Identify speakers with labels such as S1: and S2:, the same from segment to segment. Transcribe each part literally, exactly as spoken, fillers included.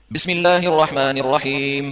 S1: بسم الله الرحمن الرحيم.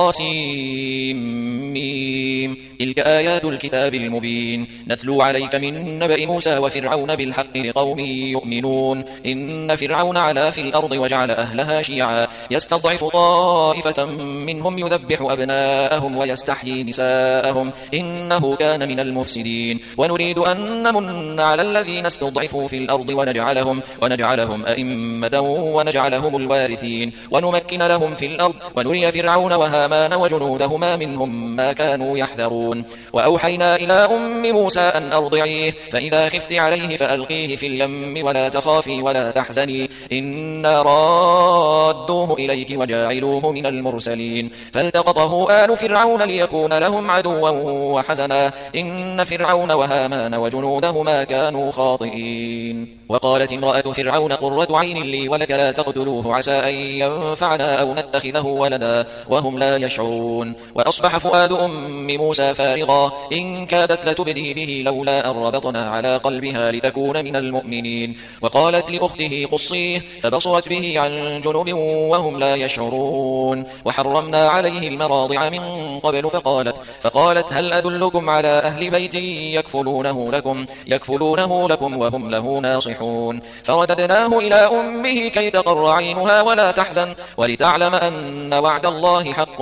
S1: طاسيم. تلك آيات الكتاب المبين نتلو عليك من نبأ موسى وفرعون بالحق لقوم يؤمنون. إن فرعون علا في الأرض وجعل أهلها شيعا يستضعف طائفة منهم يذبح أبناءهم ويستحيي نساءهم إنه كان من المفسدين. ونريد أن نمن على الذين استضعفوا في الأرض ونجعلهم, ونجعلهم أئمة ونجعلهم الوارثين ونمكن لهم في الأرض ونري فرعون وهامان وجنودهما منهم ما كانوا يحذرون. وأوحينا إلى أم موسى أن أرضعيه فإذا خفت عليه فألقيه في اليم ولا تخافي ولا تحزني إنا رادوه إليك وجاعلوه من المرسلين. فالتقطه آل فرعون ليكون لهم عدوا وحزنا إن فرعون وهامان وجنودهما كانوا خاطئين. وقالت امرأة فرعون قرة عين لي ولك لا تقتلوه عسى أن ينفعنا أو نتخذه ولدا وهم لا يشعرون. وأصبح فؤاد أم موسى فارغا إن كادت لتبدي به لولا أن ربطنا على قلبها لتكون من المؤمنين. وقالت لأخته قصيه فبصرت به عن جنوب وهم لا يشعرون. وحرمنا عليه المراضع من قبل فقالت, فقالت هل أدلكم على أهل بيت يكفلونه لكم, يكفلونه لكم وهم له ناصحون. فرددناه إلى أمه كي تقر عينها ولا تحزن ولتعلم أن وعد الله حق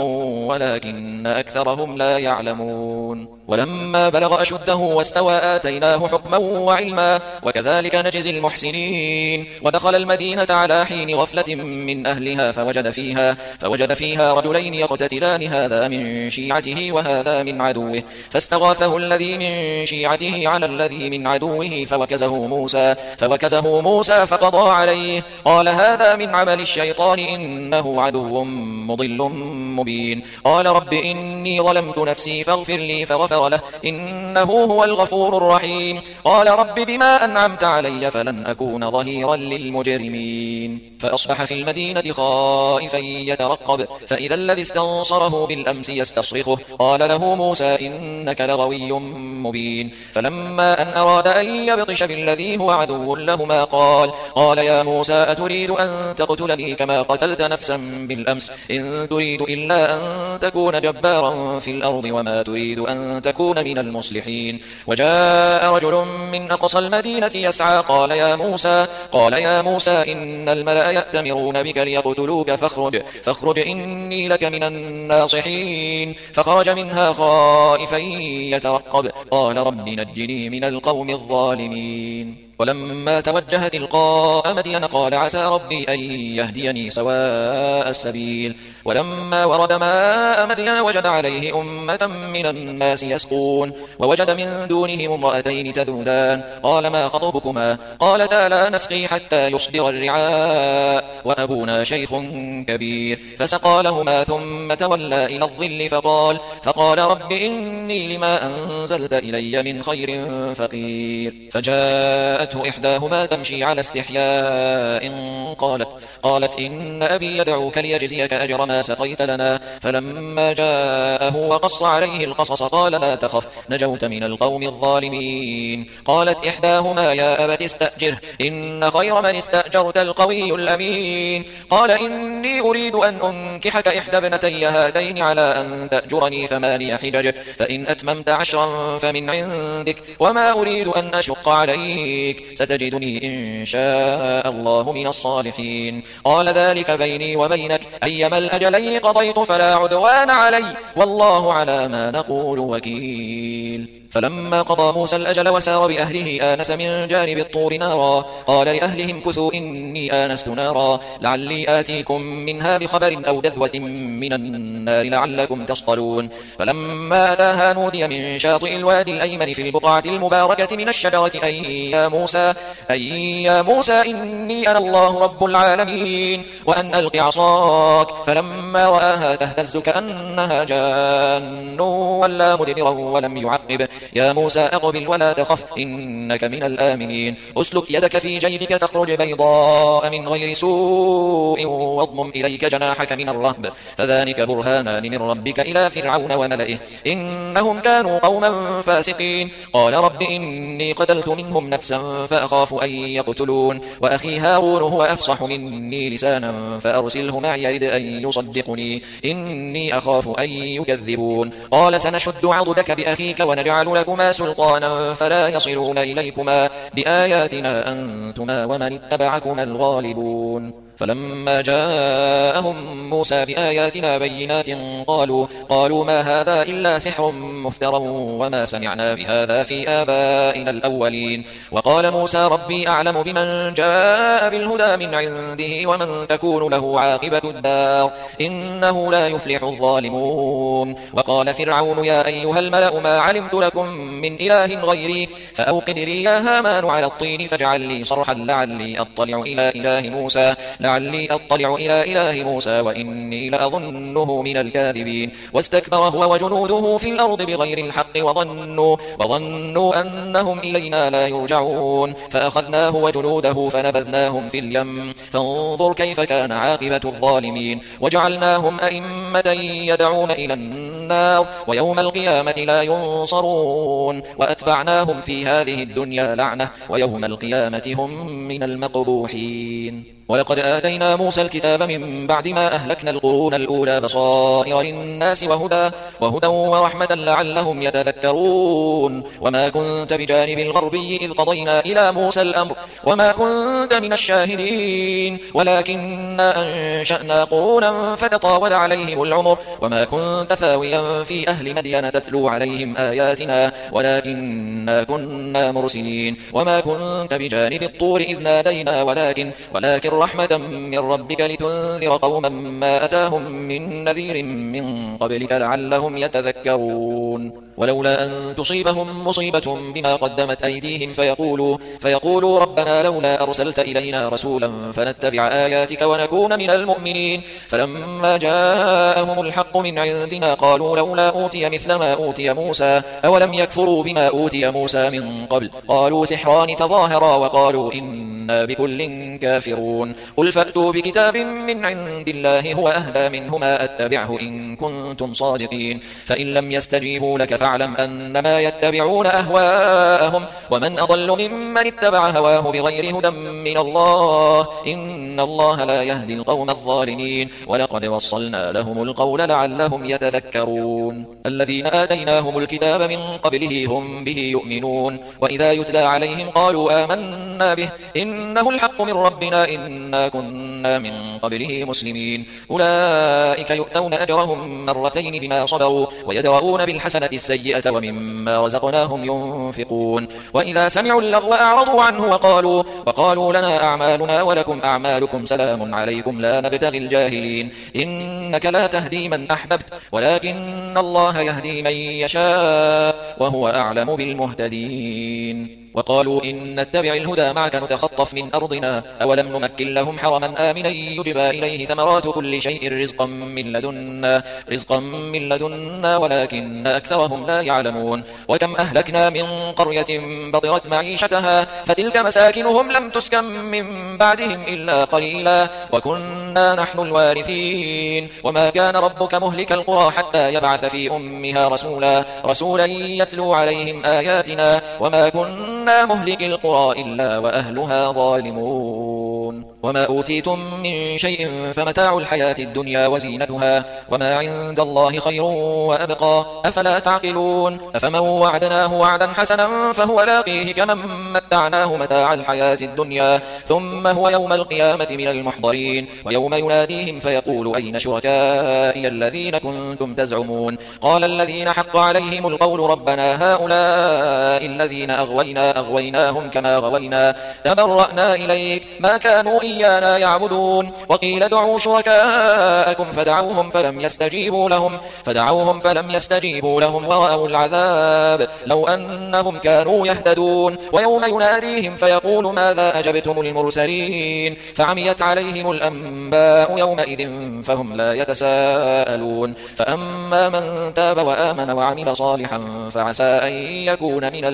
S1: ولكن أكثرهم لا يعلمون. ولما بلغ أشده واستوى آتيناه حكما وعلما وكذلك نجزي المحسنين. ودخل المدينة على حين غفلة من أهلها فوجد فيها, فوجد فيها رجلين يقتتلان هذا من شيعته وهذا من عدوه فاستغاثه الذي من شيعته على الذي من عدوه فوكزه موسى, فوكزه موسى فقضى عليه قال هذا من عمل الشيطان إنه عدو مضل مبين. قال رب إني ظلمت نفسي فاغفر لي فغفر له إنه هو الغفور الرحيم. قال رب بما أنعمت علي فلن أكون ظهيرا للمجرمين. فأصبح في المدينة خائفا يترقب فإذا الذي استنصره بالأمس يستصرخه قال له موسى إنك لغوي مبين. فلما أن أراد أن يبطش بالذي هو عدو لهما قال, قال يا موسى أتريد أن تقتلني كما قتلت نفسا بالأمس إن تريد إلا أن تكون جبارا في الأرض وما تريد أن تكون من المصلحين. وجاء رجل من أقصى المدينة يسعى قال يا موسى, قال يا موسى إن الملأ يأتمرون بك ليقتلوك فاخرج, فاخرج إني لك من الناصحين. فخرج منها خائفا يترقب قال رب نجني من القوم الظالمين. ولما توجه تلقاء مدين قال عسى ربي أن يهديني سواء السبيل. ولما ورد ماء مدين وجد عليه أمة من الناس يسقون ووجد من دونهم امرأتين تذودان قال ما خطبكما قالتا لا نسقي حتى يصدر الرعاء وأبونا شيخ كبير. فسقى لهما ثم تولى إلى الظل فقال, فقال رب إني لما أنزلت إلي من خير فقير. فجاءته إحداهما تمشي على استحياء قالت, قالت إن أبي يدعوك ليجزيك أجر ما سقيت لنا. فلما جاءه وقص عليه القصص قال لا تخف نجوت من القوم الظالمين. قالت إحداهما يا أبت استأجره إن خير من استأجرت القوي الأمين. قال إني أريد أن أنكحك إحدى ابنتي هاتين على أن تأجرني ثماني حجج فإن أتممت عشرا فمن عندك وما أريد أن أشق عليك ستجدني إن شاء الله من الصالحين. قال ذلك بيني وبينك أيما الأجلين قضيت فلا عدوان علي والله على ما نقول وكيل. فلما قضى موسى الأجل وسار بأهله آنس من جانب الطور نارا قال لأهلهم كثوا إني آنست نارا لعلي آتيكم منها بخبر أو جذوة من النار لعلكم تصطلون. فلما أتاها نودي من شاطئ الوادي الأيمن في البقعة المباركة من الشجرة أي يا موسى, أي يا موسى إني أنا الله رب العالمين وأن ألق عصاك. فلما رآها تهتز كأنها جان ولا مدبرا ولم يعقب يا موسى أقبل ولا تخف إنك من الآمنين أسلك يدك في جيبك تخرج بيضاء من غير سوء واضمم إليك جناحك من الرهب فذلك برهانان من ربك إلى فرعون وملئه إنهم كانوا قوما فاسقين قال رب إني قتلت منهم نفسا فأخاف أن يقتلون وأخي هارون هو أفصح مني لسانا فأرسله معي يرد أن يصدقني إني أخاف أن يكذبون قال سنشد عضدك بأخيك ونجعل لكما سلطانا فلا يصلون إليكما بآياتنا أنتما ومن اتبعكما الغالبون فلما جاءهم موسى بآياتنا بينات قالوا, قالوا ما هذا إلا سحر مفترى وما سمعنا بهذا في آبائنا الأولين وقال موسى ربي أعلم بمن جاء بالهدى من عنده ومن تكون له عاقبة الدار إنه لا يفلح الظالمون وقال فرعون يا أيها الملأ ما علمت لكم من إله غيري فأوقد لي يا هامان على الطين فاجعل لي صرحا لعلي أطلع إلى إله موسى لعلي أطلع إلى إله موسى وإني لأظنه من الكاذبين واستكبر هو وجنوده في الأرض بغير الحق وظنوا, وظنوا أنهم إلينا لا يرجعون فأخذناه وجنوده فنبذناهم في اليم فانظر كيف كان عاقبة الظالمين وجعلناهم أئمة يدعون إلى النار ويوم القيامة لا ينصرون وأتبعناهم في هذه الدنيا لعنة ويوم القيامة هم من المقبوحين ولقد آتينا موسى الكتاب من بعد ما أهلكنا القرون الأولى بصائر للناس وهدى, وهدى ورحمة لعلهم يتذكرون وما كنت بجانب الغربي إذ قضينا إلى موسى الأمر وما كنت من الشاهدين ولكننا أنشأنا قرونا فتطاول عليهم العمر وما كنت ثاويا في أهل مدين تتلو عليهم آياتنا ولكننا كنا مرسلين وما كنت بجانب الطور إذ نادينا ولكن, ولكن رحمة من ربك لتنذر قوما ما أتاهم من نذير من قبلك لعلهم يتذكرون ولولا أن تصيبهم مصيبة بما قدمت أيديهم فيقولوا, فيقولوا ربنا لولا أرسلت إلينا رسولا فنتبع آياتك ونكون من المؤمنين فلما جاءهم الحق من عندنا قالوا لولا أوتي مثل ما أوتي موسى أولم يكفروا بما أوتي موسى من قبل قالوا سحران تظاهرا وقالوا إنا بكل كافرون قل فأتوا بكتاب من عند الله هو أهدى منهما أتبعه إن كنتم صادقين فإن لم يستجيبوا لك فاعلم أنما يتبعون أهواءهم ومن أضل ممن اتبع هواه بغير هدى من الله إن الله لا يهدي القوم الظالمين ولقد وصلنا لهم القول لعلهم يتذكرون الذين آتيناهم الكتاب من قبله هم به يؤمنون وإذا يتلى عليهم قالوا آمنا به إنه الحق من ربنا إنا كنا من قبله مسلمين أولئك يؤتون أجرهم مرتين بما صبروا ويدرؤون بالحسنة السيئة ومما رزقناهم ينفقون وإذا سمعوا اللغو أعرضوا عنه وقالوا, وقالوا لنا أعمالنا ولكم أعمالكم سلام عليكم لا نبتغي الجاهلين إنك لا تهدي من أحببت ولكن الله يهدي من يشاء وهو أعلم بالمهتدين وقالوا إن نتبع الهدى معك نتخطف من أرضنا أولم نمكن لهم حرما آمنا يجبى إليه ثمرات كل شيء رزقا من لدنا, رزقا من لدنا ولكن أكثرهم لا يعلمون وكم أهلكنا من قرية بطرت معيشتها فتلك مساكنهم لم تسكن من بعدهم إلا قليلا وكنا نحن الوارثين وما كان ربك مهلك القرى حتى يبعث في أمها رسولا, رسولا يتلو عليهم آياتنا وما كنا مهلك القرى إلا وأهلها ظالمون وما أوتيتم من شيء فمتاع الحياة الدنيا وزينتها وما عند الله خير وأبقى أفلا تعقلون أفمن وعدناه وعدا حسنا فهو لاقيه كمن متعناه متاع الحياة الدنيا ثم هو يوم القيامة من المحضرين ويوم يناديهم فيقول أين شركائي الذين كنتم تزعمون قال الذين حق عليهم القول ربنا هؤلاء الذين أغوينا أغويناهم كما غوينا تبرأنا إليك ما كانوا إيانا يعبدون وقيل ادعوا شركاءكم فدعوهم فلم يستجيبوا لهم فدعوهم فلم يستجيبوا لهم ورأوا العذاب لو أنهم كانوا يهتدون ويوم يناديهم فيقول ماذا أجبتم المرسلين فعميت عليهم الأنباء يومئذ فهم لا يتساءلون فأما من تاب وآمن وعمل صالحا فعسى أن يكون من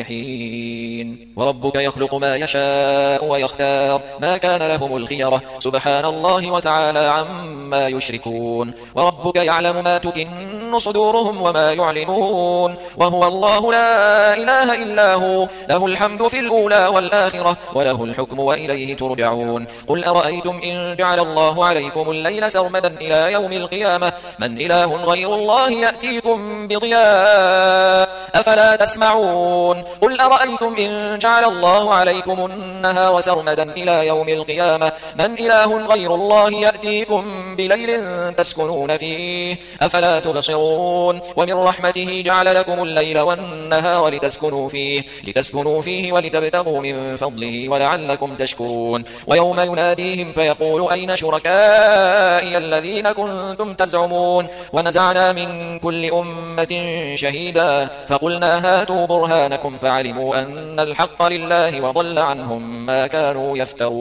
S1: المفلحين وربك يخلق ما يشاء ويختار ما كان لهم الخيرة سبحان الله وتعالى عما يشركون وربك يعلم ما تكن صدورهم وما يعلنون وهو الله لا إله إلا هو له الحمد في الأولى والآخرة وله الحكم وإليه ترجعون قل أرأيتم إن جعل الله عليكم الليل سرمدا إلى يوم القيامة من إله غير الله يأتيكم بضياء أفلا تسمعون قل أرأيتم إن جعل الله عليكم النهار سرمدا إلى يوم القيامة من إله غير الله يأتيكم بليل تسكنون فيه أفلا تبصرون ومن رحمته جعل لكم الليل والنهار لتسكنوا فيه لتسكنوا فيه ولتبتغوا من فضله ولعلكم تشكرون ويوم يناديهم فيقول أين شركائي الذين كنتم تزعمون ونزعنا من كل أمة شهيدا فقلنا هاتوا برهانكم فعلموا أن الحق لله وضل عنهم ما كانوا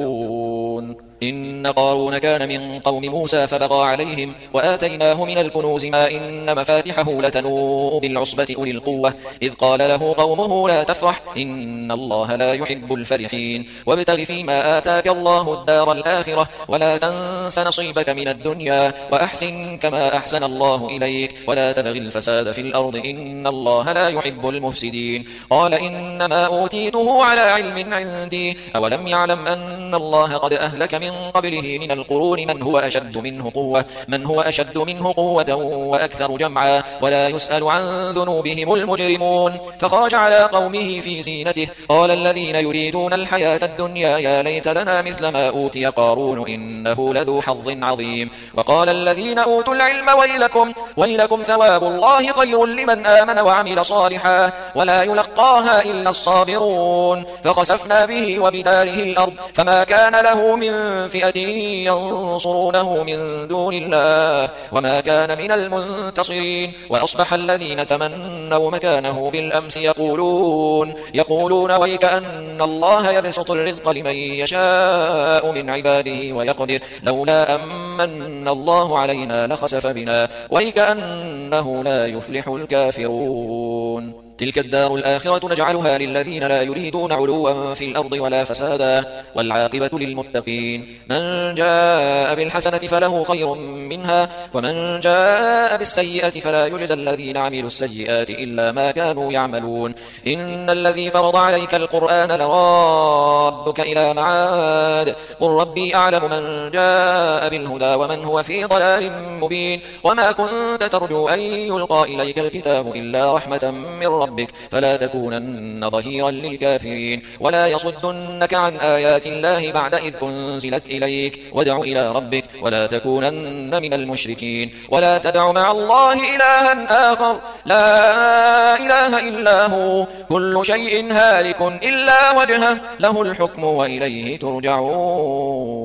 S1: يفترون إن قارون كان من قوم موسى فبغى عليهم وآتيناه من الكنوز ما إن مفاتحه لتنوء بالعصبة أولي القوة إذ قال له قومه لا تفرح إن الله لا يحب الفرحين وابتغ فيما آتاك الله الدار الآخرة ولا تنس نصيبك من الدنيا وأحسن كما أحسن الله إليك ولا تبغ الفساد في الأرض إن الله لا يحب المفسدين قال إنما أوتيته على علم عندي أولم يعلم أن الله قد أهلك من قبله من القرون من هو أشد منه قوة من هو أشد منه قوة وأكثر جمعا ولا يسأل عن ذنوبهم المجرمون فخرج على قومه في زينته قال الذين يريدون الحياة الدنيا يا ليت لنا مثل ما أوتي قارون إنه لذو حظ عظيم وقال الذين أوتوا العلم ويلكم ويلكم ثواب الله خير لمن آمن وعمل صالحا ولا يلقاها إلا الصابرون فخسفنا به وبداره الأرض فما كان له من فئة ينصرونه من دون الله وما كان من المنتصرين وأصبح الذين تمنوا مكانه بالأمس يقولون يقولون ويك أن الله يبسط الرزق لمن يشاء من عباده ويقدر لولا أمن الله علينا لخسف بنا ويك أنه لا يفلح الكافرون تلك الدار الآخرة نجعلها للذين لا يريدون علوا في الأرض ولا فسادا والعاقبة للمتقين من جاء بالحسنة فله خير منها ومن جاء بالسيئة فلا يجزى الذين عملوا السيئات إلا ما كانوا يعملون إن الذي فرض عليك القرآن لرادك إلى معاد قل ربي أعلم من جاء بالهدى ومن هو في ضلال مبين وما كنت ترجو أن يلقى إليك الكتاب إلا رحمة من ربك فلا تكونن ظهيرا للكافرين ولا يصدنك عن آيات الله بعد إذ أنزلت إليك وادع إلى ربك ولا تكونن من المشركين ولا تدع مع الله إلها آخر لا إله إلا هو كل شيء هالك إلا وجهه له الحكم وإليه ترجعون.